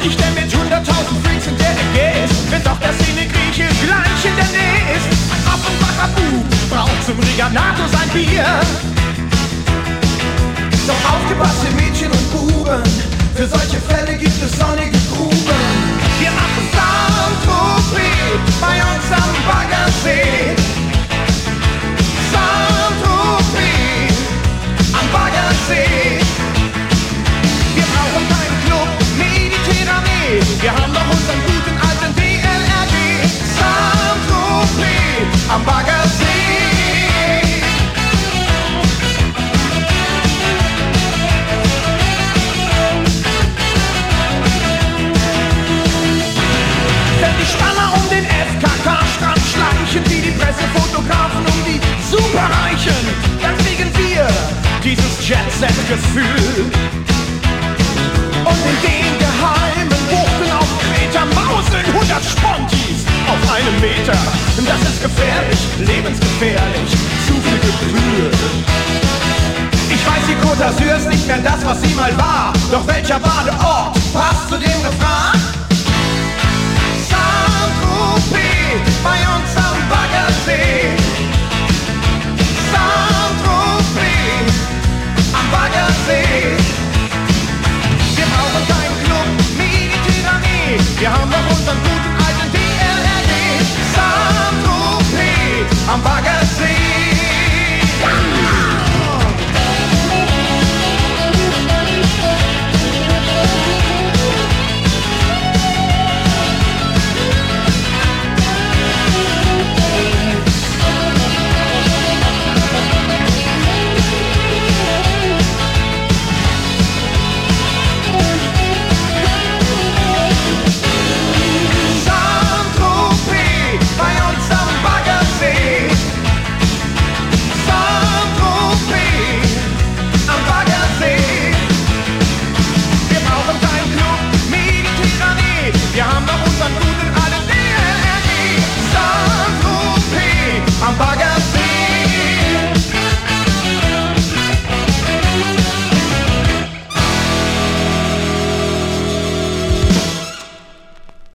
Ich stell mit 100.000 Freaks in der Ecke ist, wenn doch der Szene-Grieche gleich in der Nähe ist. Ein Affenbacher Bub braucht zum Reganado sein Bier. Doch aufgepasste Mädchen und Buben, für solche Fälle gibt es sonnige Gruben. Wir machen Saint-Tropez bei uns am Baggersee. Saint-Tropez am Baggersee. Wir brauchen keinen Club Mediterranee, wir haben doch unseren guten alten DLRG. Saint-Tropez am Baggersee. Die Spanner um den FKK-Strand schleichen wie die Pressefotografen um die Superreichen. Dann kriegen wir dieses Jet-Set-Gefühl. Und in den geheimen Buchten auf Kreta mauseln 100 Spontis auf einem Meter. Das ist gefährlich, lebensgefährlich, zu viel Gefühl. Ich weiß, die Côte d'Azur ist nicht mehr das, was sie mal war. Doch welcher Badeort